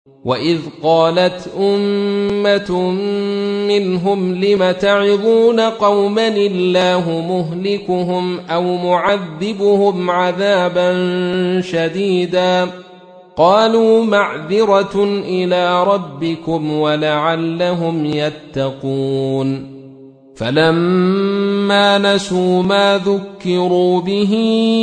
وإذ قالت أمة منهم لم تعظون قوما الله مهلكهم أو معذبهم عذابا شديدا قالوا معذرة إلى ربكم ولعلهم يتقون فلما نسوا ما ذكروا به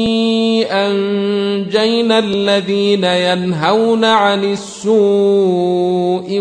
أنجينا الذين ينهون عن السوء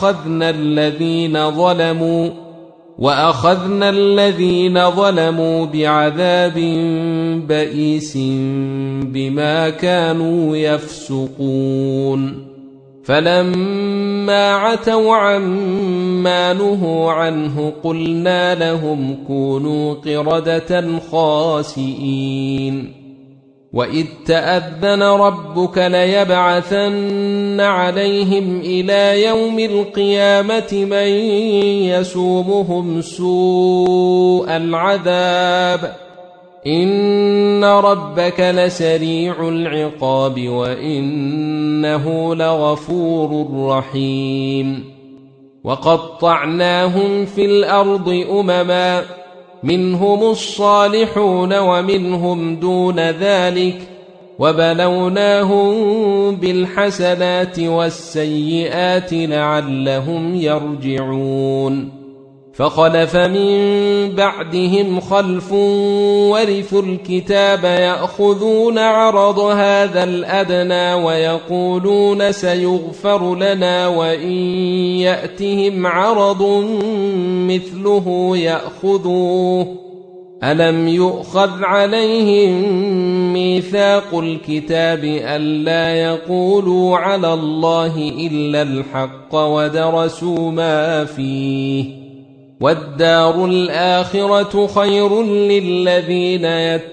وأخذنا الذين ظلموا بعذاب بئيس بما كانوا يفسقون فلما عتوا عما نهوا عنه قلنا لهم كونوا قردة خاسئين وإذ تأذن ربك ليبعثن عليهم إلى يوم القيامة من يسومهم سوء العذاب إن ربك لسريع العقاب وإنه لغفور رحيم وقطعناهم في الأرض أمما منهم الصالحون ومنهم دون ذلك وبلوناهم بالحسنات والسيئات لعلهم يرجعون فخلف من بعدهم خلف ورثوا الكتاب يأخذون عرض هذا الأدنى ويقولون سيغفر لنا وإن يأتهم عرض مثله يأخذوه ألم يؤخذ عليهم ميثاق الكتاب ألا يقولوا على الله إلا الحق ودرسوا ما فيه والدار الآخرة خير للذين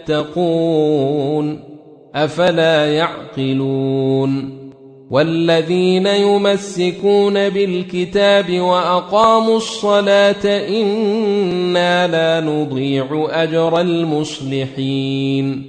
يتقون أفلا يعقلون والذين يمسكون بالكتاب وأقاموا الصلاة إنا لا نضيع أجر المصلحين